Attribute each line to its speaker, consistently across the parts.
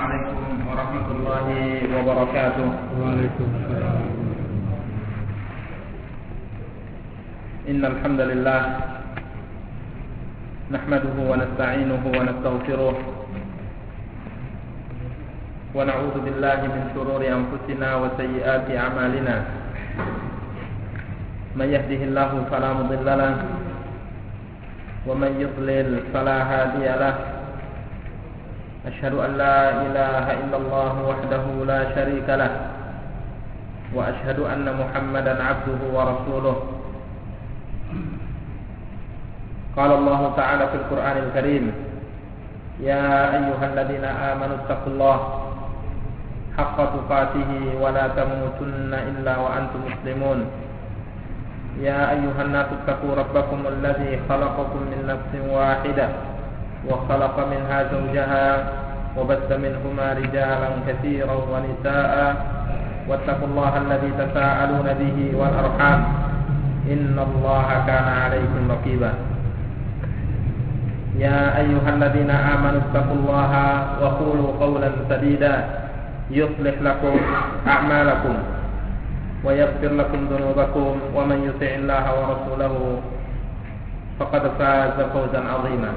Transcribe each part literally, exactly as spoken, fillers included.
Speaker 1: عليكم ورحمة الله وبركاته.
Speaker 2: وعليكم السلام.
Speaker 1: إن الحمد لله نحمده ونستعينه ونستغفره ونعوذ بالله من شرور أنفسنا وسيئات أعمالنا. من يهده الله فلا مضل له ومن يضلل فلا هادي له. أشهد أن لا إله إلا الله وحده لا شريك له وأشهد أن محمدا عبده ورسوله. قال الله تعالى في القرآن الكريم: يا أيها الذين آمنوا اتقوا الله حق تقاته ولا تموتن إلا وأنتم مسلمون. يا أيها الناس اتقوا ربكم الذي خلقكم من نفس واحدة وخلق منها زوجها وبث منهما رجالا كثيرا ونساء واتقوا الله الذي تساءلون به والأرحام إن الله كان عليكم رقيبا. يا أيها الذين آمنوا اتقوا الله وقولوا قولا سديدا يصلح لكم أعمالكم ويغفر لكم ذنوبكم ومن يطع الله ورسوله فقد فاز فوزا عظيما.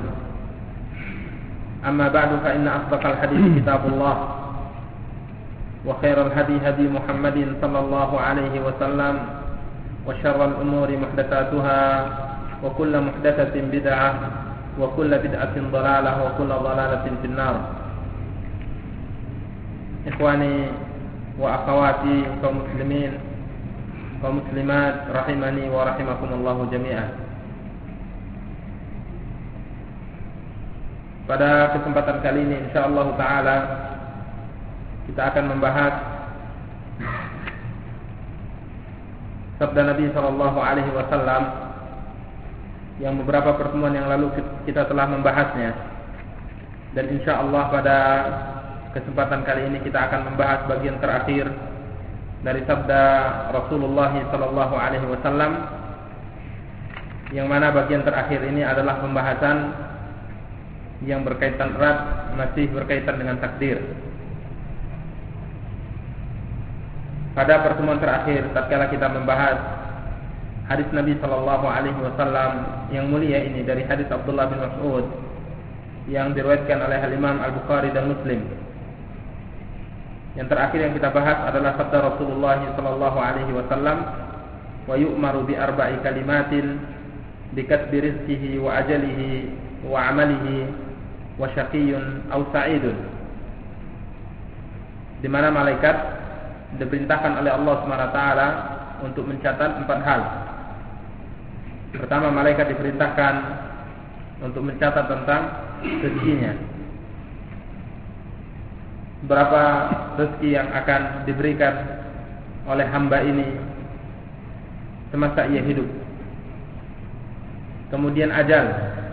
Speaker 1: أما بعد فإن أصدق الحديث كتاب الله وخير الهدي هدي محمد صلى الله عليه وسلم وشر الأمور محدثاتها وكل محدثة بدعة وكل بدعة ضلالة وكل ضلالة في النار. إخواني وأخواتي kaum muslimin kaum muslimat rahimani wa rahimakumullah jami'an. Pada kesempatan kali ini insyaallah taala kita akan membahas sabda Nabi sallallahu alaihi wasallam yang beberapa pertemuan yang lalu kita telah membahasnya, dan insyaallah pada kesempatan kali ini kita akan membahas bagian terakhir dari sabda Rasulullah sallallahu alaihi wasallam, yang mana bagian terakhir ini adalah pembahasan yang berkaitan erat, masih berkaitan dengan takdir. Pada pertemuan terakhir tatkala kita membahas hadis Nabi sallallahu alaihi wasallam yang mulia ini dari hadis Abdullah bin Mas'ud yang diriwayatkan oleh Imam Al-Bukhari dan Muslim. Yang terakhir yang kita bahas adalah sabda Rasulullah sallallahu alaihi wasallam, "Wa yu'maru bi arba'i kalimatin bi kasbi rizqihi wa ajalihi wa amalihi wa syaqiyyun aw sa'idun." Di mana malaikat diperintahkan oleh Allah Subhanahu wa taala untuk mencatat empat hal. Pertama, malaikat diperintahkan untuk mencatat tentang rezekinya. Berapa rezeki yang akan diberikan oleh hamba ini semasa ia hidup. Kemudian ajal.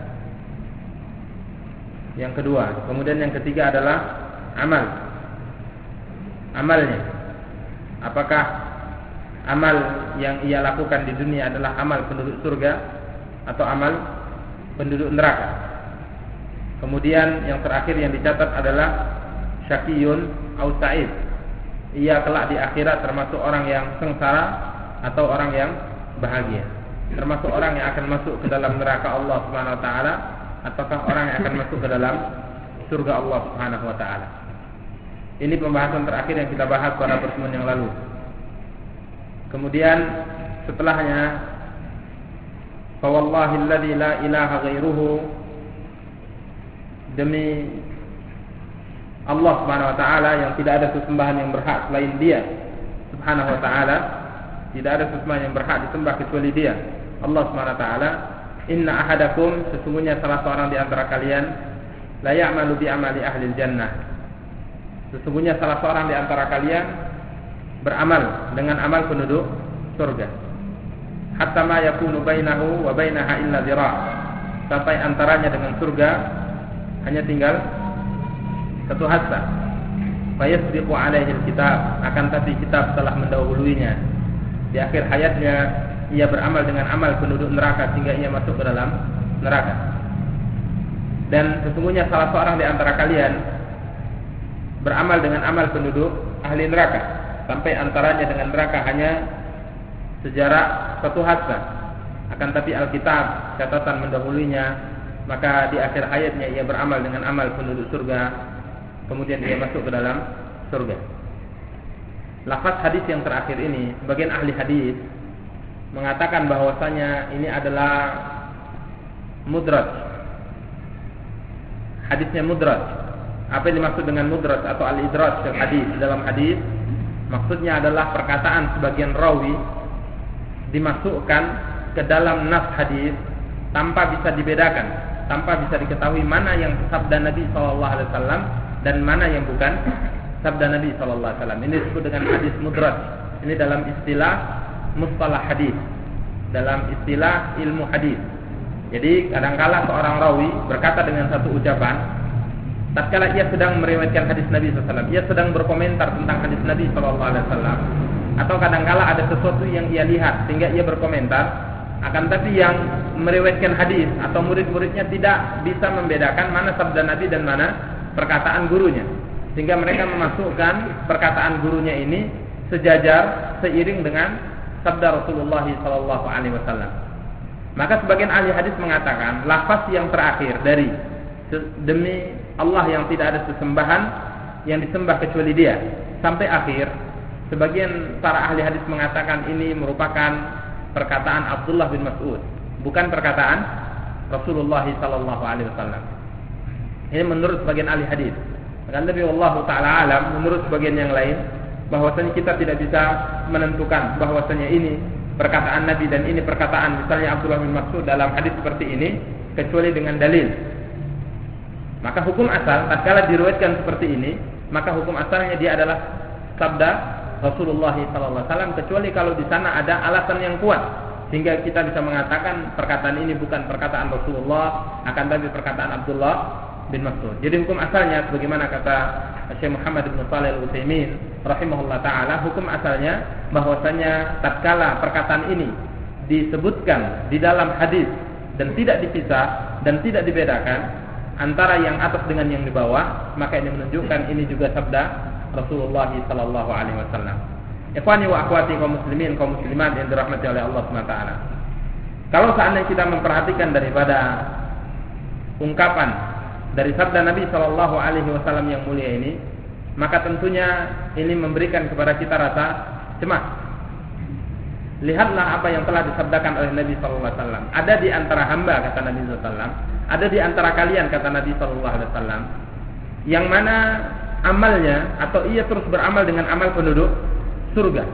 Speaker 1: Yang kedua, kemudian yang ketiga adalah amal. Amalnya. Apakah amal yang ia lakukan di dunia adalah amal penduduk surga atau amal penduduk neraka? Kemudian yang terakhir yang dicatat adalah syaqiyun au sa'id. Ia kelak di akhirat termasuk orang yang sengsara atau orang yang bahagia. Termasuk orang yang akan masuk ke dalam neraka Allah Subhanahu wa taala ataukah orang yang akan masuk ke dalam surga Allah Subhanahu wa taala. Ini pembahasan terakhir yang kita bahas pada pertemuan yang lalu. Kemudian setelahnya, fa wallahi alladzi la ilaha ghairuhu, demi Allah Subhanahu wa taala yang tidak ada sesembahan yang berhak selain Dia Subhanahu wa taala, tidak ada sesembahan yang berhak disembah kecuali Dia, Allah Subhanahu wa taala. Inna ahadakum, sesungguhnya salah seorang di antara kalian, la ya'malu bi amali ahli jannah, sesungguhnya salah seorang di antara kalian beramal dengan amal penduduk surga. Hatta ma yakunu bainahu wa bainaha illa dhira', sampai antaranya dengan surga hanya tinggal satu hasta. Fa yasbiqu alaihi alkitab, akan tapi kitab telah mendahuluinya. Di akhir hayatnya ia beramal dengan amal penduduk neraka sehingga ia masuk ke dalam neraka. Dan sesungguhnya salah seorang di antara kalian beramal dengan amal penduduk ahli neraka, sampai antaranya dengan neraka hanya sejarah satu hasta. Akan tapi Alkitab catatan mendahulunya, maka di akhir hayatnya ia beramal dengan amal penduduk surga, kemudian ia masuk ke dalam surga. Lafaz hadis yang terakhir ini, sebagian ahli hadis mengatakan bahwasanya ini adalah mudraj. Hadisnya mudraj. Apa yang dimaksud dengan mudraj atau al-idraj fil hadis? Dalam hadis maksudnya adalah perkataan sebagian rawi dimasukkan ke dalam nas hadis tanpa bisa dibedakan, tanpa bisa diketahui mana yang sabda Nabi sallallahu alaihi wasallam dan mana yang bukan sabda Nabi sallallahu alaihi wasallam. Ini disebut dengan hadis mudraj. Ini dalam istilah mustalah hadis, dalam istilah ilmu hadis. Jadi kadangkala seorang rawi berkata dengan satu ucapan tatkala ia sedang meriwayatkan hadis Nabi sallallahu alaihi wasallam, ia sedang berkomentar tentang hadis Nabi sallallahu alaihi wasallam, atau kadangkala ada sesuatu yang ia lihat sehingga ia berkomentar. Akan tapi yang meriwayatkan hadis atau murid-muridnya tidak bisa membedakan mana sabda Nabi dan mana perkataan gurunya, sehingga mereka memasukkan perkataan gurunya ini sejajar seiring dengan sabda Rasulullah sallallahu alaihi wasallam. Maka sebagian ahli hadis mengatakan lafaz yang terakhir dari demi Allah yang tidak ada sesembahan yang disembah kecuali Dia sampai akhir, sebagian para ahli hadis mengatakan ini merupakan perkataan Abdullah bin Mas'ud, bukan perkataan Rasulullah sallallahu alaihi wasallam. Ini menurut sebagian ahli hadis. Akan tapi wallahu taala alam, menurut sebagian yang lain bahwasanya kita tidak bisa menentukan bahwasanya ini perkataan Nabi dan ini perkataan misalnya Abdullah bin Mas'ud dalam hadis seperti ini kecuali dengan dalil. Maka hukum asal tatkala diriwayatkan seperti ini, maka hukum asalnya dia adalah sabda Rasulullah sallallahu alaihi wasallam, kecuali kalau di sana ada alasan yang kuat sehingga kita bisa mengatakan perkataan ini bukan perkataan Rasulullah, akan tapi perkataan Abdullah bin Mas'ud. Jadi hukum asalnya sebagaimana kata Syekh Muhammad bin Shalih Al-Utsaimin rahimahullah taala, hukum asalnya bahwasanya tatkala perkataan ini disebutkan di dalam hadis dan tidak dipisah dan tidak dibedakan antara yang atas dengan yang di bawah, maka ini menunjukkan ini juga sabda Rasulullah sallallahu alaihi wasallam. Ikhwani wa akhwati kaum muslimin, kaum muslimat yang dirahmati oleh Allah Subhanahu wa taala. Kalau seandainya kita memperhatikan daripada ungkapan dari sabda Nabi sallallahu alaihi wasallam yang mulia ini, maka tentunya ini memberikan kepada kita rasa cemas. Lihatlah apa yang telah disabdakan oleh Nabi sallallahu alaihi wasallam. Ada di antara hamba, kata Nabi sallallahu alaihi wasallam, ada di antara kalian, kata Nabi sallallahu alaihi wasallam, yang mana amalnya atau ia terus beramal dengan amal penduduk surga.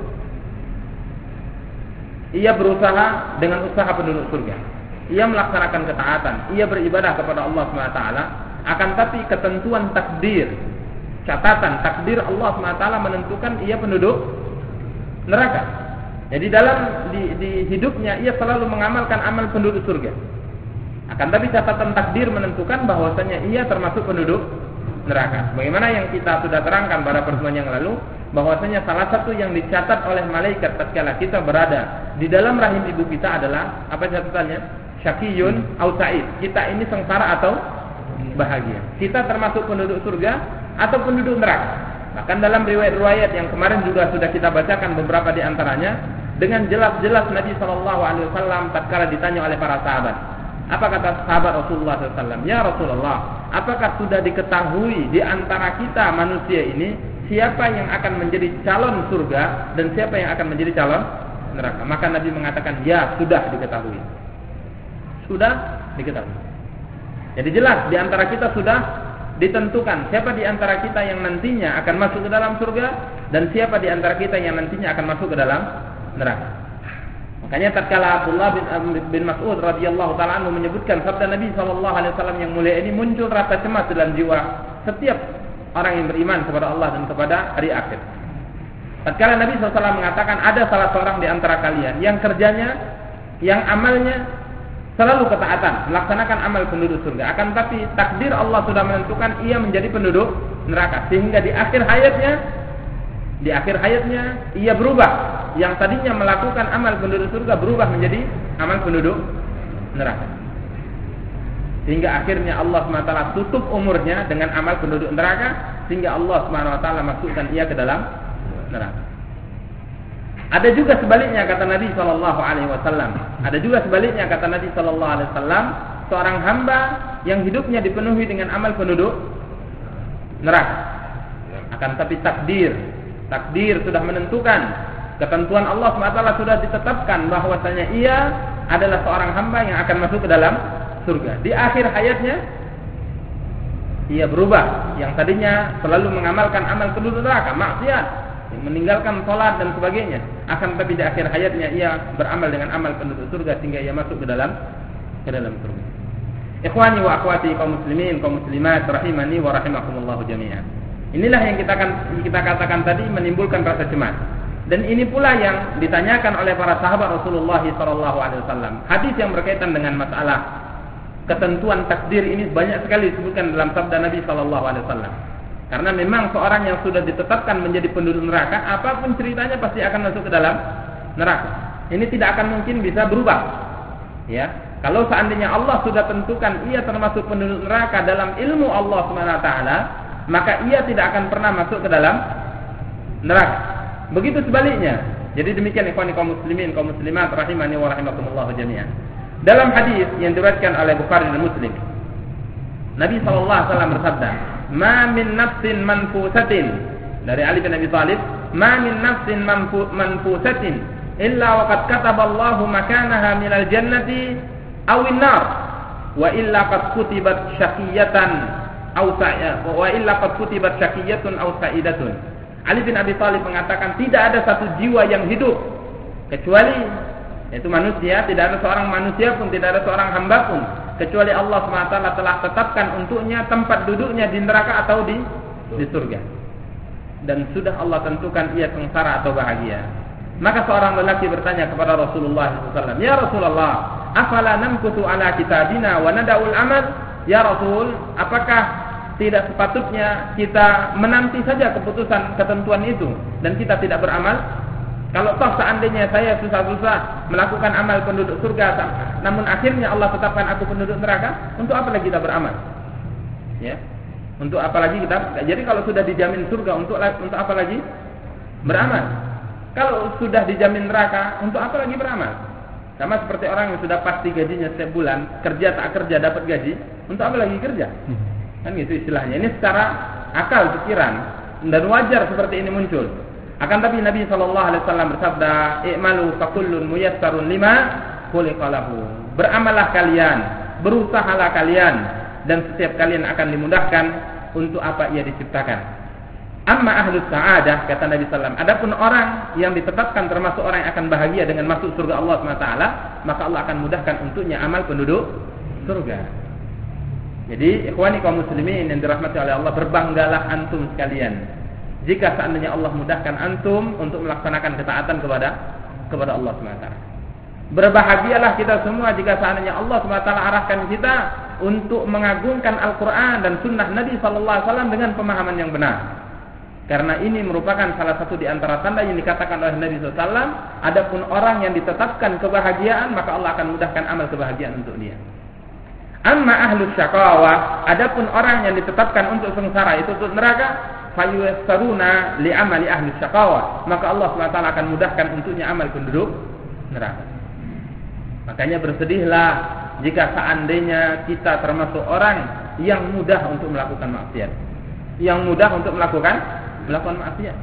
Speaker 1: Ia berusaha dengan usaha penduduk surga. Ia melaksanakan ketaatan, ia beribadah kepada Allah Subhanahu wa taala, akan tapi ketentuan takdir, catatan takdir Allah Subhanahu wa taala menentukan ia penduduk neraka. Jadi dalam di, di hidupnya ia selalu mengamalkan amal penduduk surga. Akan tapi catatan takdir menentukan bahwasanya ia termasuk penduduk neraka. Bagaimana yang kita sudah terangkan pada pertemuan yang lalu, bahwasanya salah satu yang dicatat oleh malaikat tatkala kita berada di dalam rahim ibu kita adalah apa catatannya? Syaqiyun au sa'id. Kita ini sengsara atau bahagia. Kita termasuk penduduk surga atau penduduk neraka. Bahkan dalam riwayat-riwayat yang kemarin juga sudah kita bacakan beberapa di antaranya, dengan jelas-jelas Nabi sallallahu alaihi wasallam tatkala ditanya oleh para sahabat, apa kata sahabat Rasulullah sallallahu alaihi wasallam? Ya Rasulullah, apakah sudah diketahui di antara kita manusia ini siapa yang akan menjadi calon surga dan siapa yang akan menjadi calon neraka? Maka Nabi mengatakan, ya sudah diketahui. Sudah diketahui. Jadi jelas di antara kita sudah ditentukan siapa di antara kita yang nantinya akan masuk ke dalam surga dan siapa di antara kita yang nantinya akan masuk ke dalam neraka. Makanya tatkala Abdullah bin, bin Mas'ud radhiyallahu taala anhu menyebutkan sabda Nabi sallallahu alaihi wasallam yang mulia ini, muncul rasa cemas dalam jiwa setiap orang yang beriman kepada Allah dan kepada hari akhir. Tatkala Nabi sallallahu alaihi wasallam mengatakan ada salah seorang di antara kalian yang kerjanya, yang amalnya selalu ketaatan, melaksanakan amal penduduk surga. Akan tapi takdir Allah sudah menentukan ia menjadi penduduk neraka, sehingga di akhir hayatnya di akhir hayatnya ia berubah. Yang tadinya melakukan amal penduduk surga berubah menjadi amal penduduk neraka. Sehingga akhirnya Allah subhanahu wa taala tutup umurnya dengan amal penduduk neraka, sehingga Allah Subhanahu wa taala masukkan ia ke dalam neraka. Ada juga sebaliknya kata Nabi sallallahu alaihi wasallam. Ada juga sebaliknya kata Nabi sallallahu alaihi wasallam, seorang hamba yang hidupnya dipenuhi dengan amal penduduk neraka. Akan tapi takdir, takdir sudah menentukan, ketentuan Allah subhanahu wa taala sudah ditetapkan bahwasanya ia adalah seorang hamba yang akan masuk ke dalam surga. Di akhir hayatnya ia berubah, yang tadinya selalu mengamalkan amal penduduk neraka, maksiat, meninggalkan salat dan sebagainya, akan tapi di akhir hayatnya ia beramal dengan amal penduduk surga sehingga ia masuk ke dalam ke dalam surga. Ikhwani wa akhwati kaum muslimin, kaum muslimat rahimani wa rahimakumullah jami'an. Inilah yang kita akan kita katakan tadi menimbulkan rasa cemas. Dan ini pula yang ditanyakan oleh para sahabat Rasulullah sallallahu alaihi wasallam. Hadis yang berkaitan dengan masalah ketentuan takdir ini banyak sekali disebutkan dalam sabda Nabi sallallahu alaihi wasallam. Karena memang seorang yang sudah ditetapkan menjadi penduduk neraka, apapun ceritanya pasti akan masuk ke dalam neraka. Ini tidak akan mungkin bisa berubah. Ya, kalau seandainya Allah sudah tentukan ia termasuk penduduk neraka dalam ilmu Allah Subhanahu wa taala, maka ia tidak akan pernah masuk ke dalam neraka. Begitu sebaliknya. Jadi demikian ikhwan kaum muslimin, kaum muslimat rahimani wa rahimakumullah jami'an. Dalam hadis yang diriwayatkan oleh Bukhari dan Muslim, Nabi sallallahu alaihi wasallam bersabda, "Ma min nafsin manfusatin," dari Ali bin Abi Thalib, "Ma min nafsin manfu, manfusatin illa waqad kataballahu makanaha minal jannati awin nar wa illa qad kutibat syaqiyatan aw sa'a wa illa qad kutibat syaqiyatun aw sa'idatun." Ali bin Abi Thalib mengatakan tidak ada satu jiwa yang hidup kecuali yaitu manusia, tidak ada seorang manusia pun, tidak ada seorang hamba pun kecuali Allah subhanahu wa taala telah tetapkan untuknya tempat duduknya di neraka atau di di surga. Dan sudah Allah tentukan ia sengsara atau bahagia. Maka seorang lelaki bertanya kepada Rasulullah sallallahu alaihi wasallam, "Ya Rasulullah, afala namkutu ala kitabina wa nada'ul amal?" Ya Rasul, apakah tidak sepatutnya kita menanti saja keputusan ketentuan itu dan kita tidak beramal? Kalau toh seandainya saya susah-susah melakukan amal penduduk surga, namun akhirnya Allah tetapkan aku penduduk neraka, untuk apa lagi kita beramal? Ya, untuk apa lagi kita? Jadi kalau sudah dijamin surga, untuk untuk apa lagi beramal? Kalau sudah dijamin neraka, untuk apa lagi beramal? Sama seperti orang yang sudah pasti gajinya setiap bulan, kerja tak kerja dapat gaji, untuk apa lagi kerja? Kan gitu istilahnya. Ini secara akal pikiran dan wajar seperti ini muncul. Akan tapi Nabi sallallahu alaihi wasallam bersabda, "I'malu fakullun muyassarun lima khuliqa lahu." Beramallah kalian, berusahalah kalian, dan setiap kalian akan dimudahkan untuk apa ia diciptakan. Amma ahlus sa'adah, kata Nabi sallallahu alaihi wasallam, adapun orang yang ditetapkan termasuk orang yang akan bahagia dengan masuk surga Allah subhanahu wa taala, maka Allah akan mudahkan untuknya amal penduduk surga. Jadi ikhwani kaum muslimin yang dirahmati oleh Allah, berbanggalah antum sekalian jika seandainya Allah mudahkan antum untuk melaksanakan ketaatan kepada kepada Allah subhanahu wa taala. Berbahagialah kita semua jika seandainya Allah subhanahu wa taala arahkan kita untuk mengagungkan Al-Qur'an dan sunnah Nabi sallallahu alaihi wasallam dengan pemahaman yang benar. Karena ini merupakan salah satu di antara tanda yang dikatakan oleh Nabi sallallahu alaihi wasallam, adapun orang yang ditetapkan kebahagiaan, maka Allah akan mudahkan amal kebahagiaan untuk dia. Amma ahlus syaqawah, adapun orang yang ditetapkan untuk sengsara, itu untuk neraka, fayuyassaruna li amali ahli syaqawah, maka Allah subhanahu wa taala akan mudahkan untuknya amal penduduk neraka. Makanya bersedihlah jika seandainya kita termasuk orang yang mudah untuk melakukan maksiat, yang mudah untuk melakukan melakukan maksiat.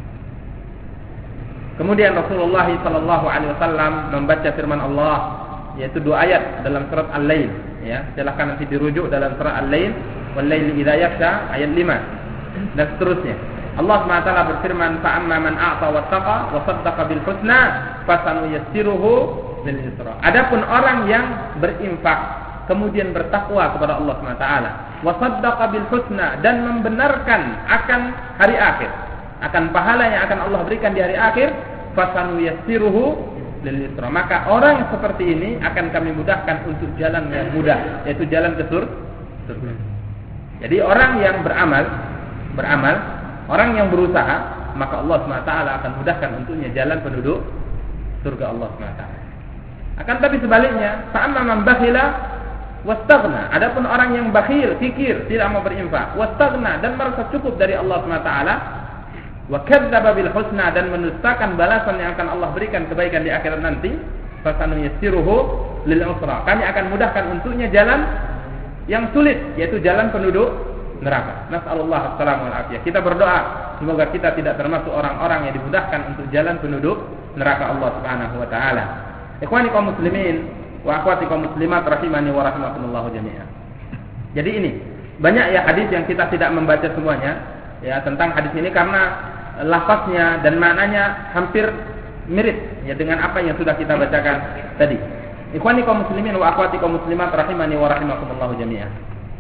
Speaker 1: Kemudian Rasulullah sallallahu alaihi wasallam membaca firman Allah, yaitu dua ayat dalam surat Al-Lail, ya, silakan nanti dirujuk dalam surat Al-Lail, wal laili idza yaghsha, ayat lima dan seterusnya. Allah subhanahu wa taala berfirman, "Fa amma man a'ta wattaqa wa saddaqa bil husna, fasanuyassiruhu lil yusra." Adapun orang yang berinfak kemudian bertakwa kepada Allah subhanahu wa taala, wa saddaqa bil husna, dan membenarkan akan hari akhir, akan pahala yang akan Allah berikan di hari akhir, fasanuyassiruhu lil yusra, maka orang seperti ini akan kami mudahkan untuk jalan yang mudah, yaitu jalan ke surga. Jadi orang yang beramal beramal, orang yang berusaha, maka Allah subhanahu wa taala akan mudahkan untuknya jalan penduduk surga Allah subhanahu wa taala. Akan tapi sebaliknya, fa'amma man bakhila wastaghna. Adapun orang yang bakhil, fikir, tidak mau berinfak, wastaghna, dan merasa cukup dari Allah Subhanahu wa taala, wa kadzdzaba bil husna, dan mendustakan balasan yang akan Allah berikan kebaikan di akhirat nanti, fasanuyassiruhu lil usra. Kami akan mudahkan untuknya jalan yang sulit, yaitu jalan penduduk neraka. Nasallallahu alaihi wasallam. Kita berdoa semoga kita tidak termasuk orang-orang yang dimudahkan untuk jalan penduduk neraka Allah Subhanahu wa taala. Ikhwani kaum muslimin wa akhwati kaum muslimat rahimani wa rahimakumullah jami'an. Jadi ini banyak ya hadis yang kita tidak membaca semuanya ya tentang hadis ini karena lafaznya dan maknanya hampir mirip ya dengan apa yang sudah kita bacakan tadi. Ikhwani kaum muslimin wa akhwati kaum muslimat rahimani wa rahimakumullah jami'an.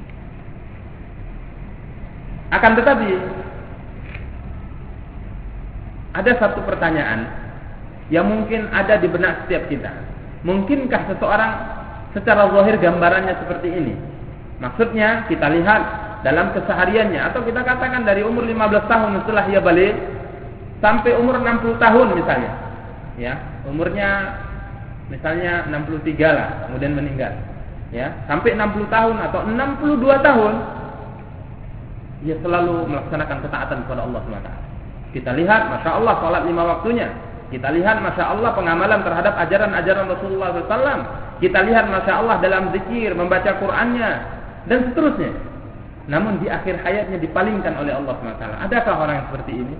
Speaker 1: Akan tetapi ada satu pertanyaan yang mungkin ada di benak setiap kita. Mungkinkah seseorang secara zahir gambarannya seperti ini? Maksudnya kita lihat dalam kesehariannya, atau kita katakan dari umur lima belas tahun setelah ia balik sampai umur enam puluh tahun misalnya. Ya, umurnya misalnya enam puluh tiga lah, kemudian meninggal. Ya, sampai enam puluh tahun atau enam puluh dua tahun ia selalu melaksanakan ketaatan kepada Allah Subhanahu wa taala. Kita lihat, masya Allah, salat lima waktunya. Kita lihat, masya Allah, pengamalan terhadap ajaran-ajaran Rasulullah shallallahu alaihi wasallam. Kita lihat, masya Allah, dalam zikir, membaca Qur'annya, dan seterusnya. Namun di akhir hayatnya dipalingkan oleh Allah subhanahu wa taala. Adakah orang yang seperti ini?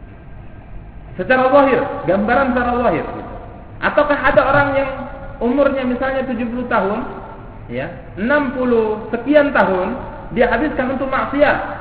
Speaker 1: Secara zahir, gambaran secara zahir. Gitu. Ataukah ada orang yang umurnya misalnya tujuh puluh tahun, ya, enam puluh sekian tahun, dia habiskan untuk maksiat.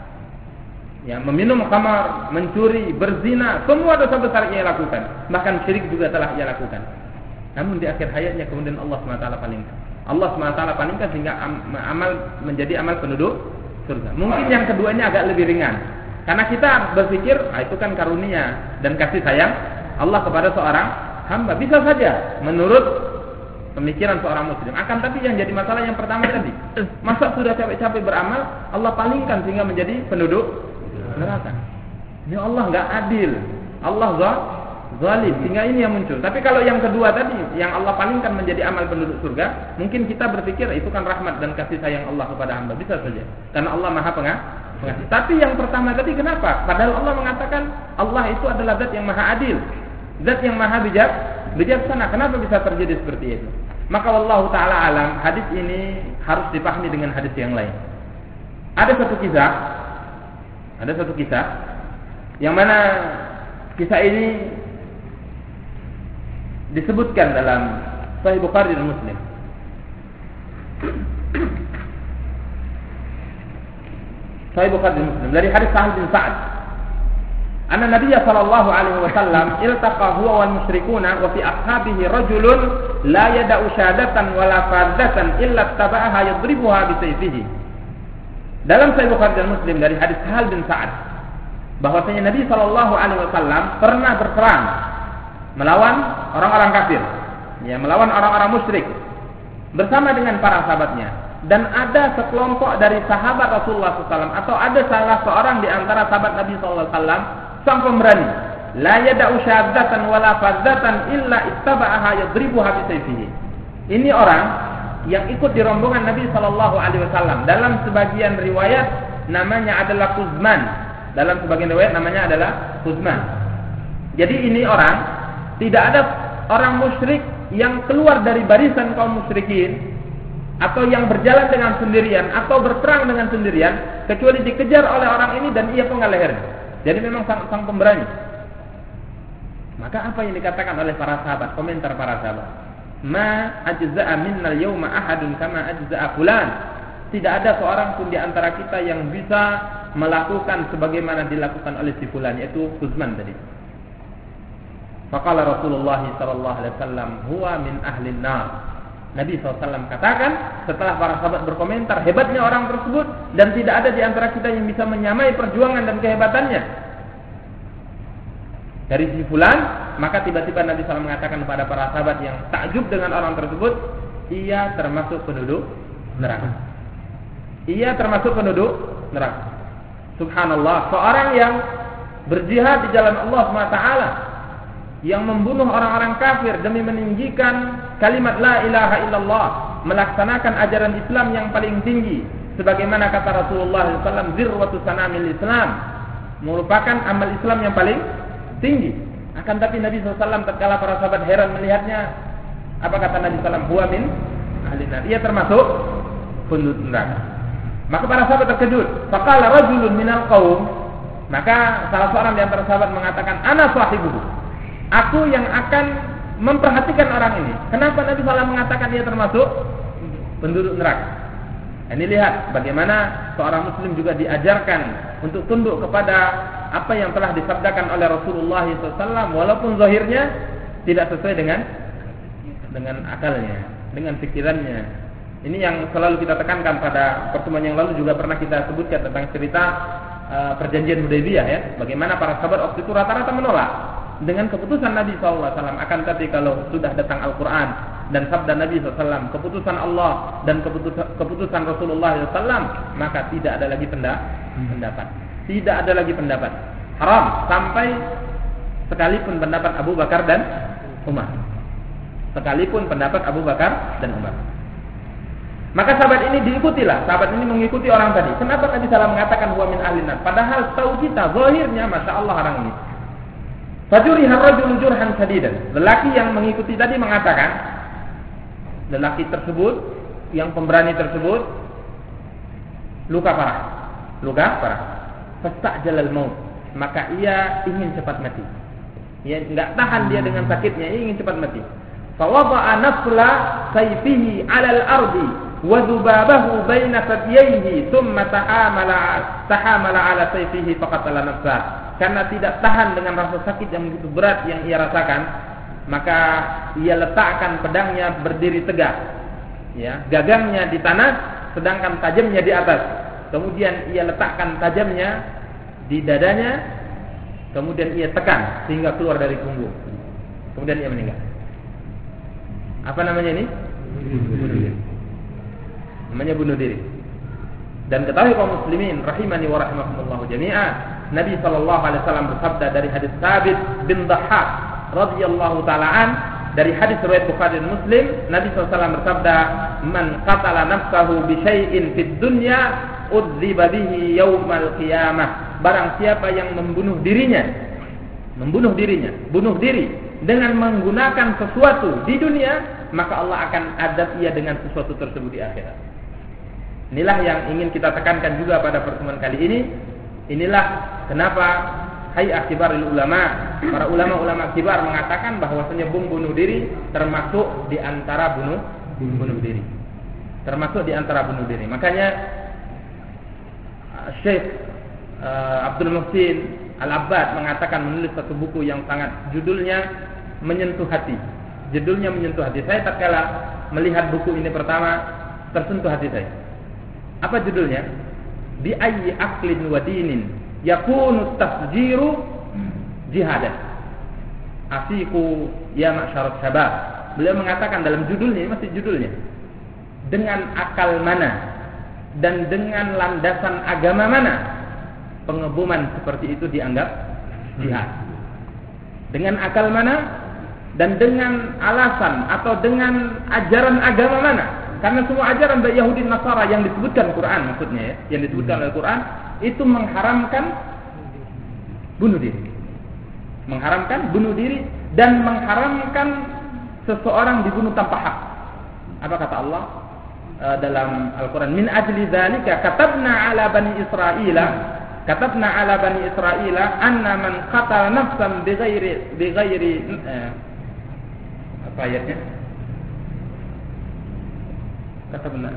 Speaker 1: Ya, meminum khamar, mencuri, berzina, semua dosa besar ia lakukan. Bahkan syirik juga telah ia lakukan. Namun di akhir hayatnya kemudian Allah subhanahu wa taala palingkan. Allah subhanahu wa taala palingkan sehingga amal menjadi amal penduduk surga. Mungkin yang keduanya agak lebih ringan. Karena kita berpikir, ah, itu kan karunia dan kasih sayang Allah kepada seorang hamba. Bisa saja menurut pemikiran seorang muslim. Akan tapi yang jadi masalah yang pertama tadi. Masa sudah capek-capek beramal, Allah palingkan sehingga menjadi penduduk neraka. Ini Allah enggak adil. Allah zalim. Sehingga ini yang muncul. Tapi kalau yang kedua tadi, yang Allah palingkan menjadi amal penduduk surga, mungkin kita berpikir itu kan rahmat dan kasih sayang Allah kepada hamba. Bisa saja. Karena Allah Maha Pengasih. Tapi yang pertama tadi kenapa? Padahal Allah mengatakan Allah itu adalah zat yang maha adil, zat yang maha bijak, bijaksana. Kenapa bisa terjadi seperti itu? Maka wallahu taala alam, hadis ini harus dipahami dengan hadis yang lain. Ada satu kisah, ada satu kisah yang mana kisah ini disebutkan dalam Sahih Bukhari dan Muslim. Sahih Bukhari dan Muslim dari hadis Sahal bin Sa'ad. Anna Nabiy sallallahu alaihi wasallam iltaqa huwa wal musyrikuna wa fi ashabihi rajulun la yada'u syahadatan wala fardatan illa taba'aha yadribuha bi sayfihi. Dalam Sahih Bukhari dan Muslim dari hadis Sahal bin Sa'ad bahwasanya Nabi sallallahu alaihi wasallam pernah berperang melawan orang-orang kafir, ya, melawan orang-orang musyrik bersama dengan para sahabatnya. Dan ada sekelompok dari sahabat Rasulullah sallallahu alaihi wasallam atau ada salah seorang di antara sahabat Nabi sallallahu alaihi wasallam sang pemberani, la yada'u syahadatan wala fadzatan illa ittaba'aha yadribuha bi sayfihi. Ini orang yang ikut di rombongan Nabi sallallahu alaihi wasallam. Dalam sebagian riwayat namanya adalah Kuzman. Dalam sebagian riwayat namanya adalah Kuzman. Jadi ini orang, tidak ada orang musyrik yang keluar dari barisan kaum musyrikin atau yang berjalan dengan sendirian atau berperang dengan sendirian kecuali dikejar oleh orang ini dan ia penggal lehernya. Jadi memang sang, sang pemberani. Maka apa yang dikatakan oleh para sahabat, komentar para sahabat, ma ajza'a minnal yawma ahadun kama ajza'a fulan. Tidak ada seorang pun di antara kita yang bisa melakukan sebagaimana dilakukan oleh si fulan, yaitu Kuzman tadi. Faqala Rasulullah sallallahu alaihi wasallam huwa min ahli an-nar. Nabi sallallahu alaihi wasallam katakan setelah para sahabat berkomentar hebatnya orang tersebut dan tidak ada di antara kita yang bisa menyamai perjuangan dan kehebatannya dari si fulan, maka tiba-tiba Nabi sallallahu alaihi wasallam mengatakan kepada para sahabat yang takjub dengan orang tersebut, ia termasuk penduduk neraka. Ia termasuk penduduk neraka. Subhanallah, seorang yang berjihad di jalan Allah subhanahu wa taala, yang membunuh orang-orang kafir demi meninggikan kalimat la ilaha illallah, melaksanakan ajaran Islam yang paling tinggi, sebagaimana kata Rasulullah sallallahu alaihi wasallam, zirwatu sanamil Islam, merupakan amal Islam yang paling tinggi. Akan tapi Nabi sallallahu alaihi wasallam tatkala para sahabat heran melihatnya, apa kata Nabi sallallahu alaihi wasallam? Huwa min ahli nar. Ia termasuk penduduk neraka. Maka para sahabat terkejut. Faqala rajulun minal qaum, maka salah seorang di antara sahabat mengatakan, ana sahibuhu, aku yang akan memperhatikan orang ini. Kenapa Nabi sallallahu alaihi wasallam mengatakan dia termasuk penduduk neraka? Ini lihat bagaimana seorang muslim juga diajarkan untuk tunduk kepada apa yang telah disabdakan oleh Rasulullah sallallahu alaihi wasallam, walaupun zahirnya tidak sesuai dengan dengan akalnya, dengan pikirannya. Ini yang selalu kita tekankan. Pada pertemuan yang lalu juga pernah kita sebutkan tentang cerita uh, perjanjian Hudaybiyah, ya. Bagaimana para sahabat waktu itu rata-rata menolak dengan keputusan Nabi sallallahu alaihi wasallam. Akan tapi kalau sudah datang Al-Quran dan sabda Nabi sallallahu alaihi wasallam, keputusan Allah dan keputusan, keputusan Rasulullah sallallahu alaihi wasallam, maka tidak ada lagi pendapat. Tidak ada lagi pendapat. Haram sampai sekalipun pendapat Abu Bakar dan Umar. Sekalipun pendapat Abu Bakar dan Umar. Maka sahabat ini diikutilah. Sahabat ini mengikuti orang tadi. Kenapa Nabi sallallahu alaihi wasallam mengatakan huwa min ahli nar? Padahal tahu kita zahirnya Masya Allah orang ini. Fajuriha rajulun jurhan shadidan. Lelaki yang mengikuti tadi mengatakan, lelaki tersebut, yang pemberani tersebut, luka parah. Luka parah. Fasta'jalal maut. Maka ia ingin cepat mati. Ia enggak tahan dia dengan sakitnya, ia ingin cepat mati. Fawada'a nafla sayfihi 'alal ardi wa dhubabahu baina fatyayhi thumma tahamala tahamala 'ala sayfihi faqatala nafsah. Karena tidak tahan dengan rasa sakit yang begitu berat yang ia rasakan, maka ia letakkan pedangnya berdiri tegak, ya, gagangnya di tanah, sedangkan tajamnya di atas. Kemudian ia letakkan tajamnya di dadanya, kemudian ia tekan sehingga keluar dari punggung. Kemudian ia meninggal. Apa namanya ini? Bunuh diri. Namanya bunuh diri. Dan ketahui kaum muslimin rahimani wa rahimakumullah jami'an, Nabi sallallahu alaihi wasallam bersabda dari hadis Thabit bin Dhahhak radhiyallahu taala an, dari hadis riwayat Bukhari dan Muslim, Nabi sallallahu alaihi wasallam bersabda, "Man qatala nafsahu bi syai'in fid dunya udziba bihi yaumal qiyamah." Barang siapa yang membunuh dirinya, membunuh dirinya, bunuh diri dengan menggunakan sesuatu di dunia, maka Allah akan adab ia dengan sesuatu tersebut di akhirat. Inilah yang ingin kita tekankan juga pada pertemuan kali ini. Inilah kenapa Hay'ah Kibarul Ulama, para ulama-ulama kibar mengatakan bahwasanya bom bunuh diri termasuk di antara bunuh bunuh diri. Termasuk di antara bunuh diri. Makanya Syekh uh, Abdul Muhsin Al-Abbad mengatakan, menulis satu buku yang sangat judulnya Menyentuh Hati. Judulnya Menyentuh Hati. Saya tatkala melihat buku ini pertama tersentuh hati saya. Apa judulnya? Bi ayyi aqlin wa dinin yakunu tasjiru jihadan. Asiku ya ma'syarat syabab. Beliau mengatakan dalam judulnya, masih judulnya, dengan akal mana dan dengan landasan agama mana pengeboman seperti itu dianggap jihad? Dengan akal mana dan dengan alasan atau dengan ajaran agama mana? Karena semua ajaran dari Yahudi dan Nasara yang disebutkan Quran, maksudnya ya, yang disebutkan oleh Quran itu mengharamkan bunuh diri. Mengharamkan bunuh diri dan mengharamkan seseorang dibunuh tanpa hak. Apa kata Allah uh, dalam Al-Quran? Min ajli dzalika katabna ala bani Israila katabna ala bani Israila anna man qatala nafsan bighairi bighairi uh, apa ayatnya? Kata benar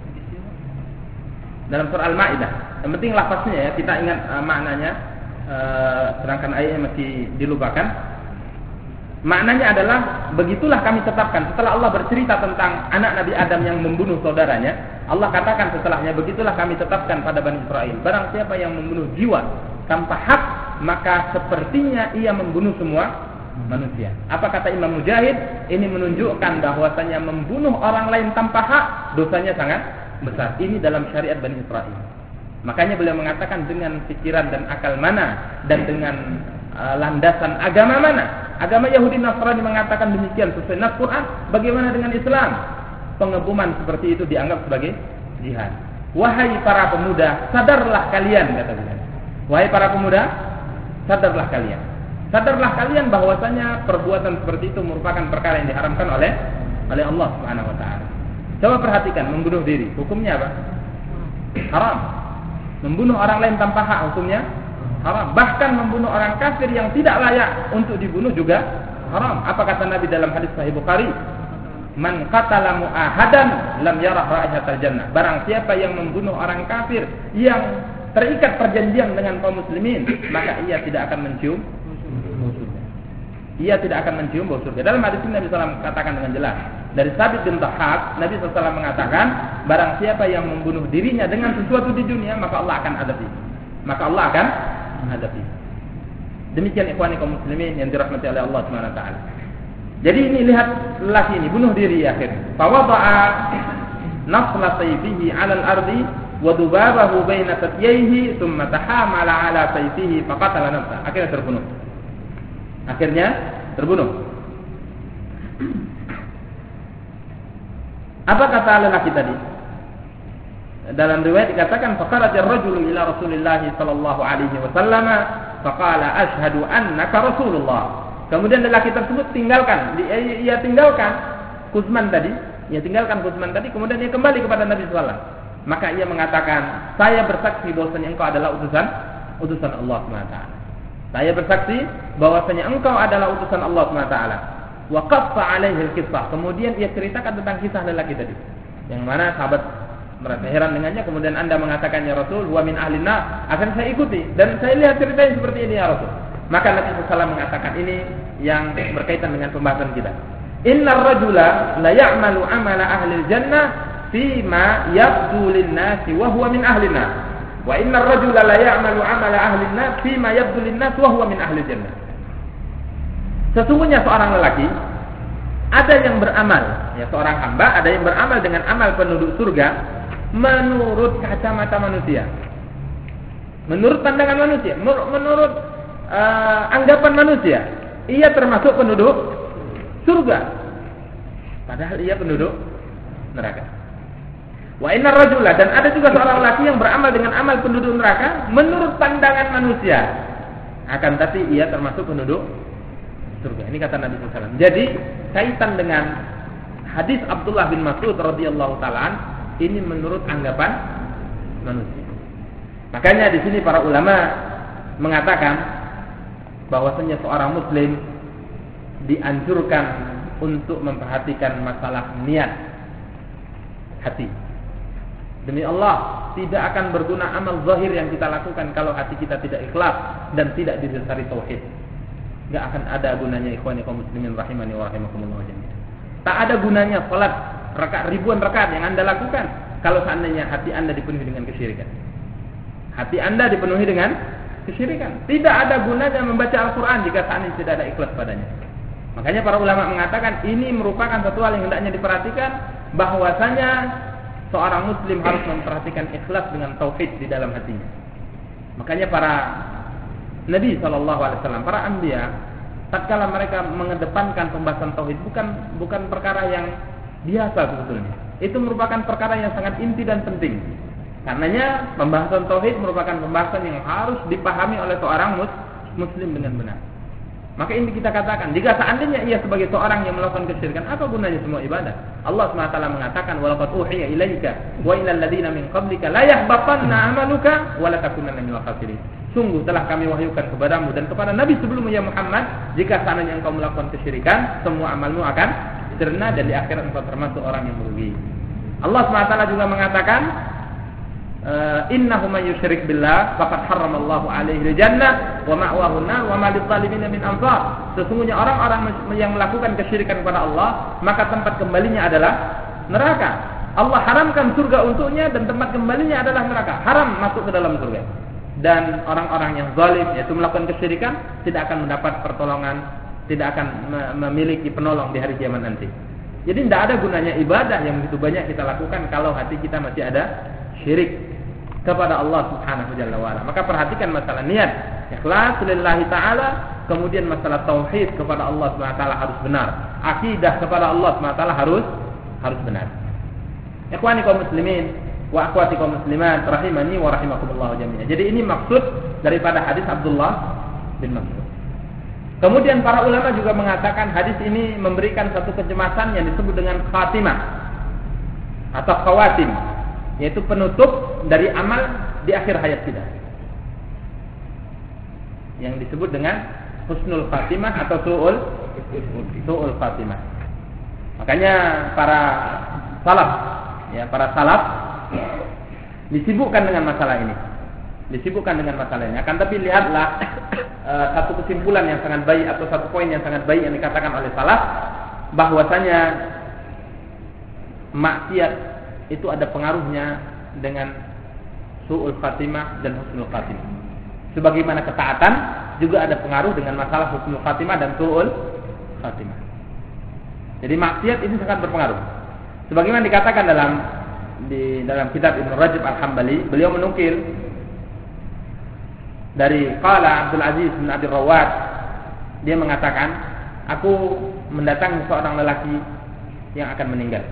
Speaker 1: dalam surah Al-Maidah. Yang penting lafaznya ya, kita ingat uh, maknanya, uh, sedangkan ayatnya masih dilupakan. Maknanya adalah begitulah kami tetapkan. Setelah Allah bercerita tentang anak Nabi Adam yang membunuh saudaranya, Allah katakan setelahnya, begitulah kami tetapkan pada Bani Israel, barang siapa yang membunuh jiwa tanpa hak, maka sepertinya ia membunuh semua manusia. Apa kata Imam Mujahid? Ini menunjukkan bahwasanya membunuh orang lain tanpa hak dosanya sangat besar. Ini dalam syariat Bani Israel. Makanya beliau mengatakan dengan pikiran dan akal mana dan dengan uh, landasan agama mana? Agama Yahudi Nasrani mengatakan demikian sesuai nas Quran. Bagaimana dengan Islam? pengeboman seperti itu dianggap sebagai jihad. Wahai para pemuda, sadarlah kalian, kata beliau. Wahai para pemuda, sadarlah kalian. Sadarlah kalian bahwasanya perbuatan seperti itu merupakan perkara yang diharamkan oleh oleh Allah Subhanahu wa taala. Coba perhatikan, membunuh diri, hukumnya apa? Haram. Membunuh orang lain tanpa hak, hukumnya haram. Bahkan membunuh orang kafir yang tidak layak untuk dibunuh juga haram. Apa kata Nabi dalam hadis Sahih Bukhari? Man qatala mu'ahadan lam yarah raihatal jannah. Barang siapa yang membunuh orang kafir yang terikat perjanjian dengan kaum muslimin, maka ia tidak akan mencium bau surga. Ia tidak akan mencium bau surga. Dalam hadis ini Nabi sallallahu alaihi wasallam katakan dengan jelas. Dari Sabit bin Dhahhak, Nabi sallallahu alaihi wasallam mengatakan, barang siapa yang membunuh dirinya dengan sesuatu di dunia, maka Allah akan hadapi. Maka Allah akan hadapi. Demikian ikhwani kaum muslimin yang dirahmati oleh Allah Subhanahu wa taala. Jadi ini lihat lelaki ini bunuh diri akhirnya. Fawada'a nafla sayfihi 'ala al-ardi wa dubabahu baina tatyayhi thumma tahamala 'ala sayfihi faqatala nafsa. Akhirnya terbunuh. Akhirnya terbunuh. Apa kata lelaki tadi? Dalam riwayat dikatakan faqala ar-rajulu ila Rasulillah sallallahu alaihi wasallam faqala asyhadu annaka Rasulullah. Kemudian lelaki tersebut tinggalkan, ia tinggalkan Kuzman tadi, ia tinggalkan Kuzman tadi, kemudian ia kembali kepada Nabi sallallahu alaihi wasallam. Maka ia mengatakan, saya bersaksi bahwasanya engkau adalah utusan utusan Allah subhanahu wa taala. Saya bersaksi bahwasanya engkau adalah utusan Allah subhanahu wa taala. Wa qaffa alaihi al-qissah. Kemudian ia ceritakan tentang kisah lelaki tadi. Yang mana sahabat merasa heran dengannya, kemudian Anda mengatakan ya Rasul, wa min ahlin nar. Akan saya ikuti dan saya lihat ceritanya seperti ini ya Rasul. Maka Nabi sallallahu alaihi wasallam mengatakan ini yang berkaitan dengan pembahasan kita. Innar rajula la ya'malu amala ahli jannah fima yabdu lin-nasi wa huwa min ahli nar. Wa innar rajula la ya'malu amala ahli nar fima yabdu lin-nas wa huwa min ahli jannah. Sesungguhnya seorang lelaki ada yang beramal, ya seorang hamba ada yang beramal dengan amal penduduk surga menurut kacamata manusia. Menurut pandangan manusia, menurut Uh, anggapan manusia, ia termasuk penduduk surga, padahal ia penduduk neraka. Wa innar rajula, dan ada juga seorang laki yang beramal dengan amal penduduk neraka menurut pandangan manusia, akan tapi ia termasuk penduduk surga. Ini kata Nabi sallallahu alaihi wasallam. Jadi kaitan dengan hadis Abdullah bin Mas'ud radhiyallahu taala ini menurut anggapan manusia. Makanya di sini para ulama mengatakan bahwasanya seorang muslim dianjurkan untuk memperhatikan masalah niat hati. Demi Allah, tidak akan berguna amal zahir yang kita lakukan kalau hati kita tidak ikhlas dan tidak didasari tauhid. Enggak akan ada gunanya ikhwani kaum muslimin rahimani wa rahimakumullah jami'an. Tak ada gunanya salat rakaat ribuan rakaat yang Anda lakukan kalau seandainya hati Anda dipenuhi dengan kesyirikan. Hati Anda dipenuhi dengan kesyirikan. Tidak ada gunanya membaca Al-Quran jika seandainya tidak ada ikhlas padanya. Makanya para ulama mengatakan ini merupakan satu hal yang hendaknya diperhatikan, bahwasanya seorang muslim harus memperhatikan ikhlas dengan tauhid di dalam hatinya. Makanya para Nabi sallallahu alaihi wasallam, para anbiya, tatkala mereka mengedepankan pembahasan tauhid bukan bukan perkara yang biasa sebetulnya. Itu merupakan perkara yang sangat inti dan penting. Karenanya pembahasan tauhid merupakan pembahasan yang harus dipahami oleh seorang muslim dengan benar. Maka ini kita katakan, jika seandainya ia sebagai seorang yang melakukan kesyirikan, apa gunanya semua ibadah? Allah subhanahu wa taala mengatakan, "Wa laqad uhiya ilaika wa ilal ladzina min qablika la yahbatanna 'amaluka wa la takunanna minal khasirin." Sungguh telah kami wahyukan kepadamu dan kepada nabi sebelummu ya Muhammad, jika seandainya engkau melakukan kesyirikan, semua amalmu akan cerna dan di akhirat engkau termasuk orang yang merugi. Allah subhanahu wa taala juga mengatakan, Uh, innahu man yusyrik billah faqad harramallahu alaihi jannah wa ma'wahu an-nar wa ma lidh-dhalimin min ansar. Sesungguhnya orang-orang yang melakukan kesyirikan kepada Allah, maka tempat kembalinya adalah neraka. Allah haramkan surga untuknya dan tempat kembalinya adalah neraka. Haram masuk ke dalam surga. Dan orang-orang yang zalim, yaitu melakukan kesyirikan, tidak akan mendapat pertolongan, tidak akan memiliki penolong di hari kiamat nanti. Jadi tidak ada gunanya ibadah yang begitu banyak kita lakukan kalau hati kita masih ada syirik kepada Allah Subhanahu wa ta'ala. Maka perhatikan masalah niat, ikhlas lillahi ta'ala, kemudian masalah tauhid kepada Allah Subhanahu wa ta'ala harus benar. Akidah kepada Allah Subhanahu wa ta'ala harus harus benar. Ikhwani kaum muslimin wa akhwati kaum muslimat rahimani wa rahimakumullah jami'an. Jadi ini maksud daripada hadis Abdullah bin Mas'ud. Kemudian para ulama juga mengatakan hadis ini memberikan satu kecemasan yang disebut dengan khatimah atau khawatim, yaitu penutup dari amal di akhir hayat kita, yang disebut dengan husnul khatimah atau su'ul su'ul khatimah. Makanya para salaf, ya para salaf disibukkan dengan masalah ini, disibukkan dengan masalah ini. Akan tapi lihatlah e, satu kesimpulan yang sangat baik atau satu poin yang sangat baik yang dikatakan oleh salaf, bahwasanya maksiat itu ada pengaruhnya dengan su'ul khatimah dan husnul khatimah. Sebagaimana ketaatan juga ada pengaruh dengan masalah husnul khatimah dan su'ul khatimah. Jadi maksiat ini sangat berpengaruh. Sebagaimana dikatakan dalam di dalam kitab Ibnu Rajab Al-Hambali, beliau menukil dari qala Abdul Aziz bin Abi Rawat, dia mengatakan, aku mendatangi seorang lelaki yang akan meninggal.